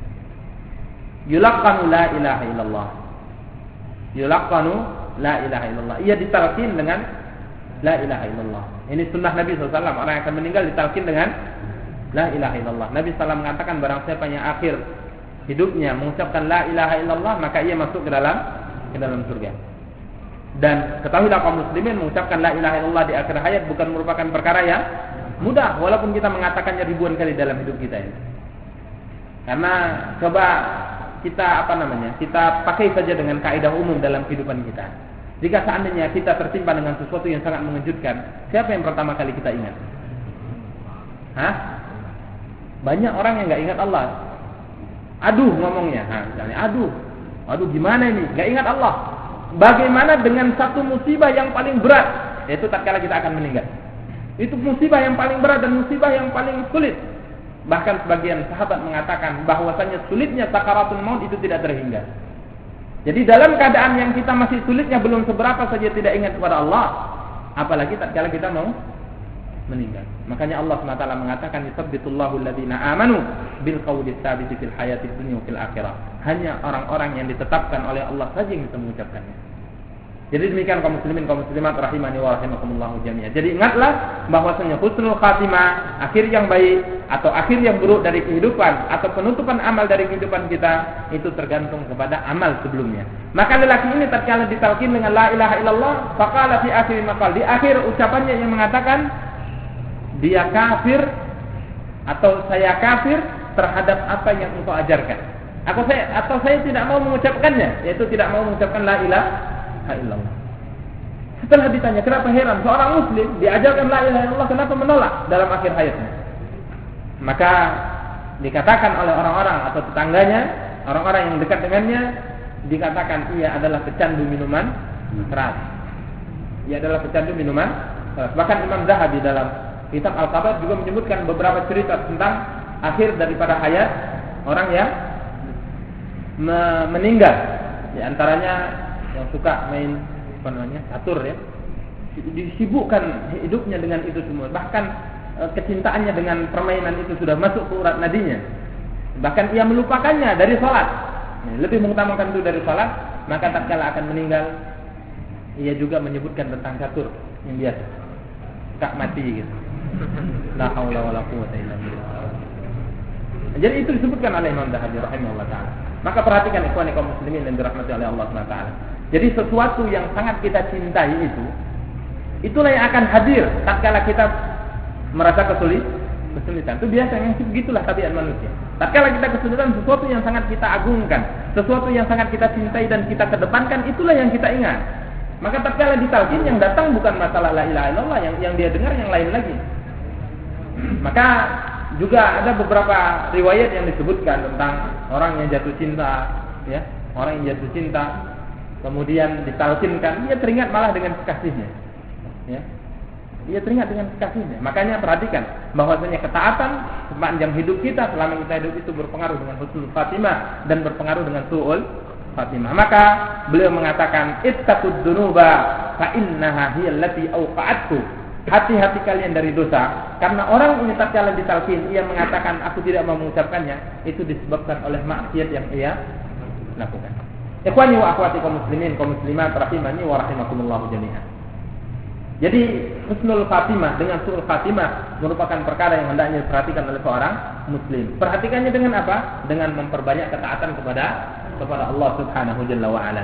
Speaker 1: Yulaqqanu la ilaha illallah. Yulaqqanu la ilaha illallah. Ia ditalqin dengan la ilaha illallah. Ini sunnah Nabi sallallahu alaihi wasallam. Orang yang akan meninggal ditalqin dengan la ilaha illallah. Nabi sallallahu alaihi wasallam mengatakan, barang siapa yang akhir hidupnya mengucapkan la ilaha illallah, maka ia masuk ke dalam ke dalam surga. Dan ketahuilah kaum muslimin, mengucapkan la ilaha illallah di akhir hayat bukan merupakan perkara yang mudah, walaupun kita mengatakannya ribuan kali dalam hidup kita ini. Karena coba kita apa namanya? Kita pakai saja dengan kaidah umum dalam kehidupan kita. Jika seandainya kita tertimpa dengan sesuatu yang sangat mengejutkan, siapa yang pertama kali kita ingat? Hah? Banyak orang yang enggak ingat Allah. Aduh ngomongnya, ha, misalnya aduh, aduh gimana ini? Enggak ingat Allah. Bagaimana dengan satu musibah yang paling berat, yaitu tatkala kita akan meninggal. Itu musibah yang paling berat dan musibah yang paling sulit. Bahkan sebagian sahabat mengatakan bahwasanya sulitnya sakaratul maut itu tidak terhingga. Jadi dalam keadaan yang kita masih sulitnya belum seberapa saja tidak ingat kepada Allah, apalagi tatkala kita mau meninggal. Makanya Allah subhanahu wa taala mengatakan, "Yutsabbitullahu alladziina aamanu bil qawli tsabiti fil hayatid dunya wa fil akhirah." Hanya orang-orang yang ditetapkan oleh Allah saja yang bisa mengucapkannya. Jadi demikian kaum muslimin kaum muslimat rahimani wa rahimakumullah jami'an. Jadi ingatlah bahwasanya husnul khatimah, akhir yang baik atau akhir yang buruk dari kehidupan atau penutupan amal dari kehidupan kita itu tergantung kepada amal sebelumnya. Maka lelaki ini tatkala ditalqin dengan la ilaha illallah, faqala fi akhir maqal, di akhir ucapannya yang mengatakan dia kafir atau saya kafir terhadap apa yang engkau ajarkan. Aku saya atau saya tidak mau mengucapkannya, yaitu tidak mau mengucapkan la ilaha illallah. Setelah ditanya, kenapa heran seorang muslim diajarkan la ilaha illallah, kenapa menolak dalam akhir hayatnya? Maka dikatakan oleh orang-orang atau tetangganya, orang-orang yang dekat dengannya, dikatakan ia adalah pecandu minuman keras. Ia adalah pecandu minuman keras. Bahkan Imam Zahabi dalam kitab Al-Kabair juga menyebutkan beberapa cerita tentang akhir daripada hayat orang yang meninggal. Di antaranya yang suka main apa namanya catur ya, disibukkan hidupnya dengan itu semua. Bahkan e, kecintaannya dengan permainan itu sudah masuk ke urat nadinya. Bahkan ia melupakannya dari salat, lebih mengutamakan itu dari salat. Maka tatkala akan meninggal, ia juga menyebutkan tentang catur yang biasa, tak mati gitu. La haula wala quwwata illa billah. Jadi itu disebutkan oleh Imam Zahabi rahimahullah taala. Maka perhatikan ikhwan kaum muslimin yang dirahmati oleh Allah Subhanahu wa taala. Jadi sesuatu yang sangat kita cintai itu, itulah yang akan hadir tatkala kita merasa kesulitan. Kesulitan itu biasanya begitulah tabiat manusia. Tatkala kita kesulitan, sesuatu yang sangat kita agungkan, sesuatu yang sangat kita cintai dan kita kedepankan, itulah yang kita ingat. Maka tatkala ditalqin, yang datang bukan masalah la ilaha illallah, yang yang dia dengar yang lain lagi. Maka juga ada beberapa riwayat yang disebutkan tentang orang yang jatuh cinta, ya, orang yang jatuh cinta, kemudian ditalqinkan, dia teringat malah dengan kekasihnya, ya, dia teringat dengan kekasihnya. Makanya perhatikan bahwasanya ketaatan sepanjang hidup kita, selama kita hidup itu berpengaruh dengan husnul khatimah dan berpengaruh dengan su'ul khatimah. Maka beliau mengatakan, ittaqud dunuba fa innaha hiya allati awqa'atku hati-hati kalian dari dosa. Karena orang ini tatkala ditalqin, ia mengatakan aku tidak mau mengucapkannya, itu disebabkan oleh maksiat yang ia lakukan. Ikhwani wa akhwati kaum muslimin, kaum muslimat rahimani wa rahimakumullah jami'an. Jadi husnul khatimah dengan su'ul khatimah merupakan perkara yang hendaknya diperhatikan oleh seorang muslim. Perhatikannya dengan apa? Dengan memperbanyak ketaatan kepada kepada Allah Subhanahu jalla wa ala.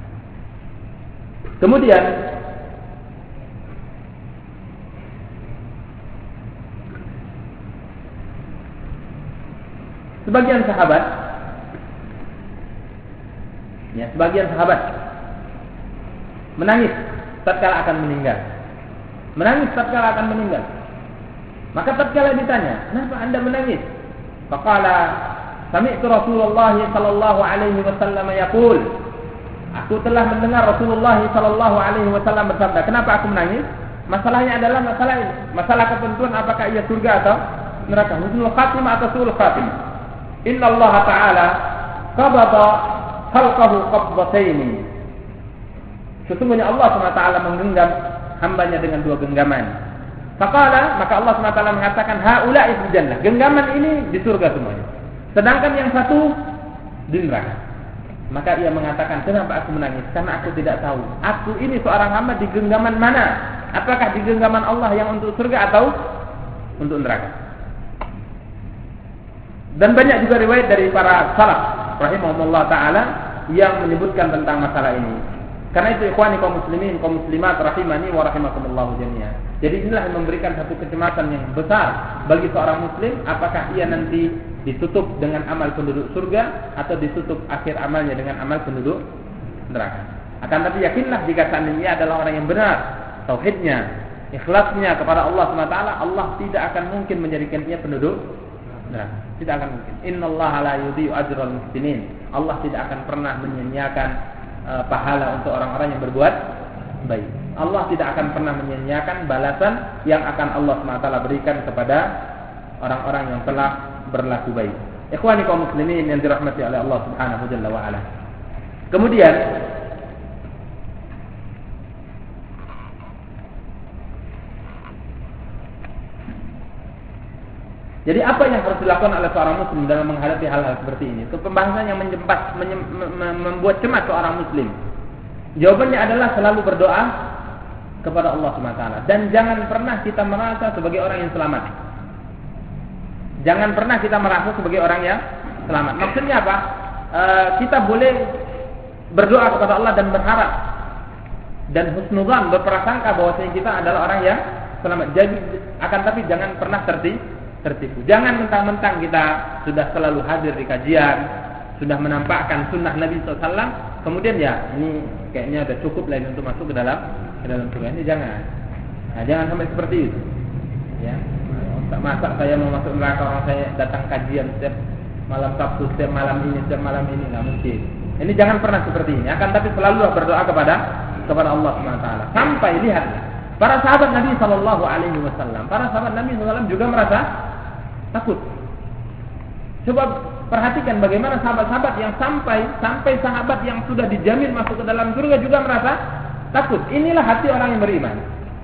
Speaker 1: Kemudian sebagian sahabat ya, sebagian sahabat menangis tatkala akan meninggal. Menangis tatkala akan meninggal. Maka tatkala ditanya, "Kenapa Anda menangis?" Faqala, "Sami'tu Rasulullah sallallahu alaihi wasallam yaqul." Aku telah mendengar Rasulullah sallallahu alaihi wasallam bersabda. Kenapa aku menangis? Masalahnya adalah masalah ini, masalah ketentuan apakah ia surga atau neraka, husnul khatimah atau su'ul khatimah. Inna Allah Ta'ala qabada khalqahu qabdataini. Sesungguhnya Allah subhanahu wa taala menggenggam hambanya dengan dua genggaman. Faqala, maka Allah subhanahu wa taala mengatakan haula'i fil jannah. Genggaman ini di surga semuanya. Sedangkan yang satu di neraka. Maka ia mengatakan, kenapa aku menangis? Karena aku tidak tahu. Aku ini seorang hamba di genggaman mana? Apakah di genggaman Allah yang untuk surga atau untuk neraka? Dan banyak juga riwayat dari para salaf rahimahumullah taala yang menyebutkan tentang masalah ini. Karena itu ikhwani kaum muslimin, kaum muslimat rahimani wa rahimakumullah jami'an. Jadi inilah yang memberikan satu kecemasan yang besar bagi seorang muslim, apakah ia nanti ditutup dengan amal penduduk surga atau ditutup akhir amalnya dengan amal penduduk neraka. Akan tapi yakinlah jika seandainya ia adalah orang yang benar tauhidnya, ikhlasnya kepada Allah subhanahu wa taala, Allah tidak akan mungkin menjadikan ia penduduk neraka. Tidak akan mungkin. Innallaha la yudhi'u ajral muhsinin. Allah tidak akan pernah menyia-nyiakan Uh, pahala untuk orang-orang yang berbuat baik. Allah tidak akan pernah menyia-nyiakan balasan yang akan Allah subhanahu wa taala berikan kepada orang-orang yang telah berlaku baik. Ikhwani kaum muslimin yang dirahmati oleh Allah Subhanahu jalla wa ala. Kemudian jadi apa yang harus dilakukan oleh seorang muslim dalam menghadapi hal-hal seperti ini? Itu pembahasan yang menjembat, menyem, membuat cemas seorang muslim. Jawabannya adalah selalu berdoa kepada Allah subhanahu wa taala. Dan jangan pernah kita merasa sebagai orang yang selamat. Jangan pernah kita merasa sebagai orang yang selamat. Maksudnya apa? E, kita boleh berdoa kepada Allah dan berharap dan husnudzan, berprasangka bahwasanya kita adalah orang yang selamat. Jadi akan tapi jangan pernah tertipu. tertipu. Jangan mentang-mentang kita sudah selalu hadir di kajian, sudah menampakkan sunnah Nabi shallallahu alaihi wasallam, kemudian ya ini kayaknya sudah cukup lagi untuk masuk ke dalam ke dalam surga. Ini jangan. Nah, jangan sampai seperti itu. Ya. Masa saya mau masuk neraka orang saya datang kajian setiap malam Sabtu, setiap malam ini, setiap malam ini, nggak mungkin. Ini jangan pernah seperti ini. Akan tapi selalu berdoa kepada kepada Allah Subhanahu wa taala. Sampai lihat para sahabat Nabi sallallahu alaihi wasallam, para sahabat Nabi sallallahu alaihi wasallam juga merasa takut. Coba perhatikan bagaimana sahabat-sahabat yang sampai sampai sahabat yang sudah dijamin masuk ke dalam surga juga merasa takut. Inilah hati orang yang beriman.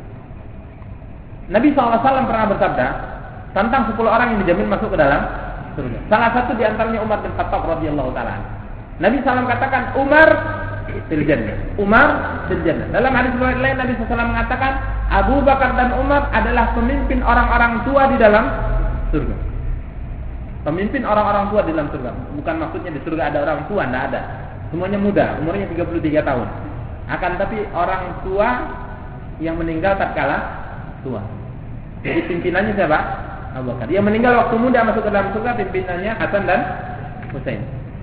Speaker 1: Nabi shallallahu alaihi wasallam pernah bersabda tentang sepuluh orang yang dijamin masuk ke dalam surga. Salah satu di antaranya Umar bin Khattab radhiyallahu taala. Nabi shallallahu alaihi wasallam katakan Umar fil jannah. Umar fil jannah. Dalam hadis riwayat lain Nabi shallallahu alaihi wasallam mengatakan Abu Bakar dan Umar adalah pemimpin orang-orang tua di dalam surga. Pemimpin orang-orang tua di dalam surga. Bukan maksudnya di surga ada orang tua, tidak ada. Semuanya muda, umurnya tiga puluh tiga tahun. Akan tapi orang tua yang meninggal tatkala tua. Jadi pimpinannya siapa? Abu Bakar. Yang meninggal waktu muda masuk ke dalam surga pimpinannya Hasan dan Husain.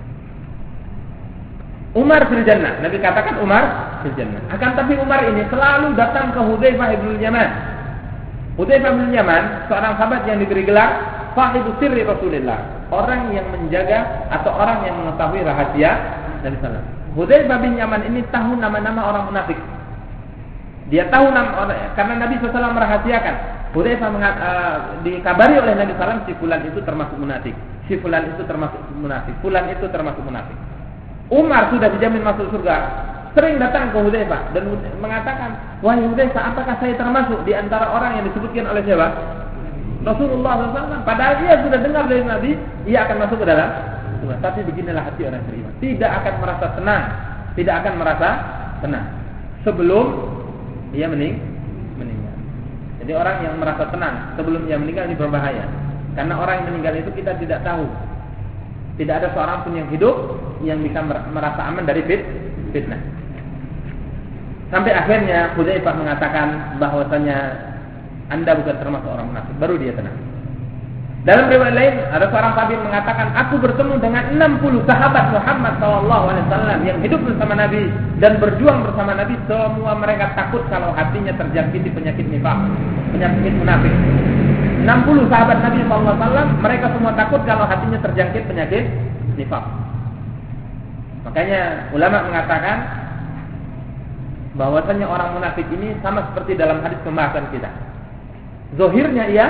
Speaker 1: Umar fil jannah. Nabi katakan Umar fil jannah. Akan tapi Umar ini selalu datang ke Hudzaifah bin Yaman. Hudzaifah bin Yaman, seorang sahabat yang diberi gelar sahibu sirri Rasulullah, orang yang menjaga atau orang yang mengetahui rahasia Nabi sallallahu alaihi wasallam. Hudzaifah bin Yaman ini tahu nama-nama orang munafik. Dia tahu nama orang, karena Nabi sallallahu alaihi wasallam merahasiakan. Hudzaifah uh, dikabari oleh Nabi sallallahu alaihi wasallam si fulan itu termasuk munafik, si fulan itu termasuk munafik, fulan itu termasuk munafik. Umar sudah dijamin masuk surga. sering datang ke Hudzaifah dan mengatakan, "Wahai Hudzaifah, apakah saya termasuk di antara orang yang disebutkan oleh siapa? Rasulullah shallallahu alaihi wasallam." Padahal dia sudah dengar dari Nabi, ia akan masuk ke dalam surga. Tapi beginilah hati orang beriman, tidak akan merasa tenang, tidak akan merasa tenang sebelum ia mening meninggal. Jadi orang yang merasa tenang sebelum ia meninggal ini berbahaya. Karena orang yang meninggal itu kita tidak tahu. Tidak ada seorang pun yang hidup yang bisa merasa aman dari fit, fitnah. Sampai akhirnya Hudzaifah mengatakan bahwasanya Anda bukan termasuk orang munafik. Baru dia tenang. Dalam riwayat lain ada seorang sahabat mengatakan, aku bertemu dengan enam puluh sahabat Muhammad sallallahu alaihi wasallam yang hidup bersama Nabi dan berjuang bersama Nabi. Semua mereka takut kalau hatinya terjangkiti penyakit nifaq, penyakit munafik. enam puluh sahabat Nabi sallallahu alaihi wasallam mereka semua takut kalau hatinya terjangkit penyakit nifaq. Makanya ulama mengatakan bahwasanya orang munafik ini sama seperti dalam hadis pembahasan kita. Zahirnya ia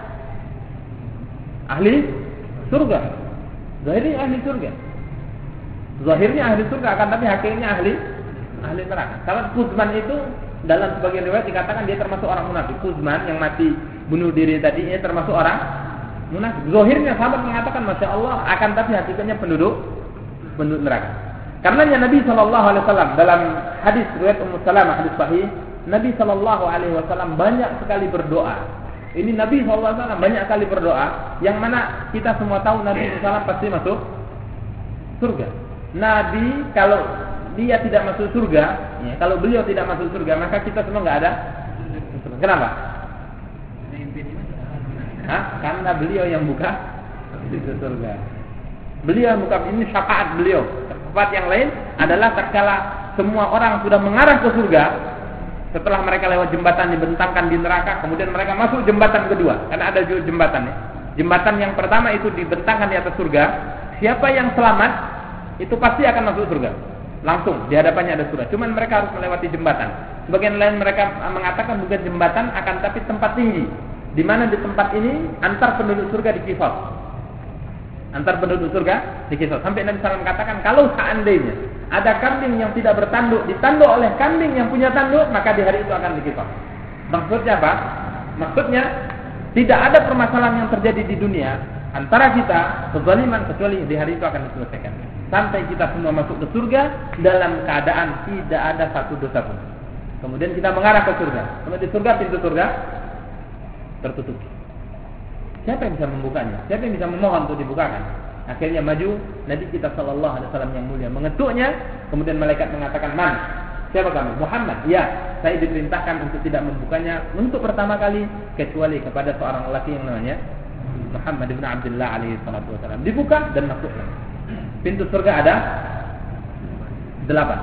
Speaker 1: ahli surga. Zahirnya ahli surga. Zahirnya ahli surga akan tapi hakikatnya ahli ahli neraka. Kalau Kuzman itu dalam sebagian riwayat dikatakan dia termasuk orang munafik. Kuzman yang mati bunuh diri tadi ini termasuk orang munafik. Zahirnya sahabat mengatakan Masya Allah, akan tapi hakikatnya penduduk penduduk neraka. Karenanya Nabi sallallahu alaihi wasallam dalam hadis riwayat Ummu Salamah hadis sahih, Nabi sallallahu alaihi wasallam banyak sekali berdoa. Ini Nabi sallallahu alaihi wasallam banyak sekali berdoa, yang mana kita semua tahu Nabi sallallahu alaihi wasallam pasti masuk surga. Nabi kalau dia tidak masuk surga, ya, kalau beliau tidak masuk surga, maka kita semua enggak ada. Kenapa? Hah? Karena beliau yang buka pintu surga. Beliau yang buka, ini syafaat beliau. Syafaat yang lain adalah tatkala semua orang sudah mengarah ke surga, setelah mereka lewat jembatan dibentangkan di neraka, kemudian mereka masuk jembatan kedua. Karena ada jembatan ya. Jembatan yang pertama itu dibentangkan di atas surga. Siapa yang selamat itu pasti akan masuk surga. Langsung di hadapannya ada surga. Cuman mereka harus melewati jembatan. Sebagian lain mereka mengatakan bukan jembatan, akan tapi tempat tinggi. Di mana di tempat ini antar penduduk surga dikisah. Antar penduduk surga dikisah. Sampai Nabi sallallahu alaihi wasallam katakan, kalau seandainya ada kambing yang tidak bertanduk ditanduk oleh kambing yang punya tanduk, maka di hari itu akan dikisah. Maksudnya apa? Maksudnya tidak ada permasalahan yang terjadi di dunia antara kita kezaliman kecuali di hari itu akan diselesaikan. Sampai kita semua masuk ke surga dalam keadaan tidak ada satu dosa pun. Kemudian kita mengarah ke surga. Kemudian di surga, pintu surga tertutup. Siapa yang bisa membukanya? Siapa yang bisa memohon untuk dibukakan? Akhirnya maju Nabi kita sallallahu alaihi wasallam yang mulia mengetuknya, kemudian malaikat mengatakan, "Man? Siapa kamu?" "Muhammad." "Ya, saya diperintahkan untuk tidak membukanya untuk pertama kali kecuali kepada seorang lelaki yang namanya Muhammad bin Abdullah alaihi salatu wasallam." Dibuka dan masuklah. Pintu surga ada delapan.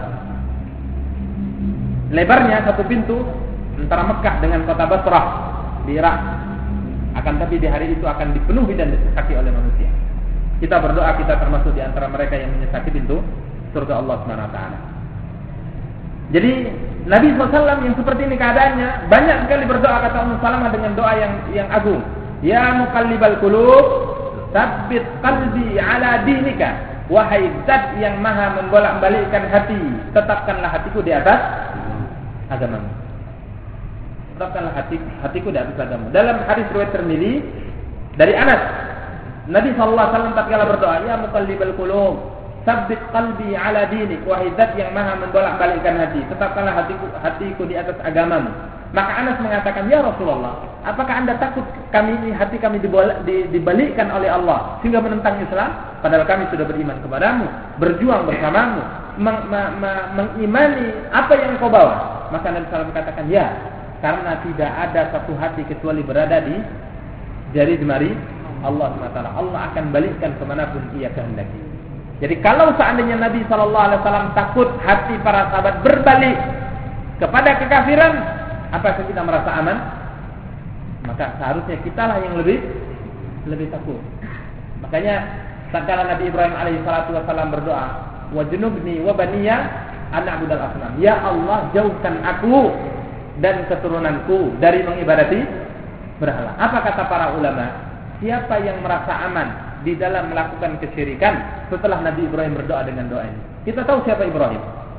Speaker 1: Lebarnya satu pintu antara Mekah dengan kota Basrah di Irak. Akan tapi di hari itu akan dipenuhi dan disesaki oleh manusia. Kita berdoa kita termasuk di antara mereka yang menyesaki pintu surga Allah Subhanahu wa taala. Jadi Nabi sallallahu alaihi wasallam yang seperti ini keadaannya banyak sekali berdoa, kata Ummu Salamah dengan doa yang yang agung. Ya muqallibal qulub, tsabbit qalbi ala dinika. Wahai Zat yang Maha membolak-balikkan hati, tetapkanlah hatiku di atas agamamu. Tetapkanlah hati, hatiku di atas agamamu. Dalam hadis riwayat Tirmidzi dari Anas, Nabi sallallahu alaihi wasallam tatkala berdoa, ya muqallibal qulub, tsabbit qalbi ala dinik. Wahai Zat yang Maha membolak-balikkan hati, tetapkanlah hatiku hatiku di atas agamamu. Maka Anas mengatakan, ya Rasulullah, apakah Anda takut kami ini hati kami dibolak, di, dibalikkan oleh Allah sehingga menentang Islam? Padahal kami sudah beriman kepadamu, berjuang bersamamu, meng, ma, ma, mengimani apa yang kau bawa. Maka Nabi sallallahu alaihi wasallam katakan, ya, karena tidak ada satu hati kecuali berada di jari jemari Allah subhanahu wa taala. Allah akan balikkan kemanapun ia kehendaki. Jadi kalau seandainya Nabi sallallahu alaihi wasallam takut hati para sahabat berbalik kepada kekafiran, apakah kita merasa aman? Maka seharusnya kitalah yang lebih lebih takut. Makanya tatkala Nabi Ibrahim alaihi salatu wasallam berdoa, wajnubni wa baniya an na'budal asnam. Ya Allah, jauhkan aku dan keturunanku dari mengibadati berhala. Apa kata para ulama? Siapa yang merasa aman di dalam melakukan kesyirikan setelah Nabi Ibrahim berdoa dengan doa ini? Kita tahu siapa Ibrahim.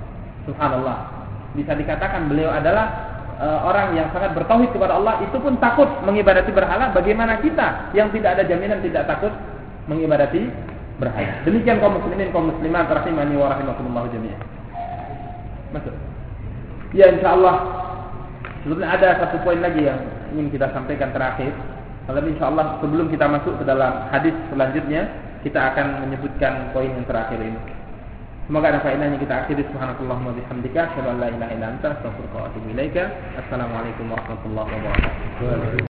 Speaker 1: Subhanallah. Bisa dikatakan beliau adalah e, orang yang sangat bertauhid kepada Allah, itu pun takut mengibadati berhala. Bagaimana kita yang tidak ada jaminan tidak takut mengibadati berhala? Demikian kaum muslimin, kaum muslimat rahimani wa rahimakumullah jami'an. Masuk. Ya, insyaallah sebetulnya ada satu poin lagi yang ingin kita sampaikan terakhir. Tapi insyaallah sebelum kita masuk ke dalam hadis selanjutnya, kita akan menyebutkan poin yang terakhir ini. Semoga ada faedahnya. Kita akhiri. Subhanakallahumma bihamdika asyhadu an la ilaha illa anta astaghfiruka wa atubu ilaika. Assalamualaikum warahmatullahi wabarakatuh.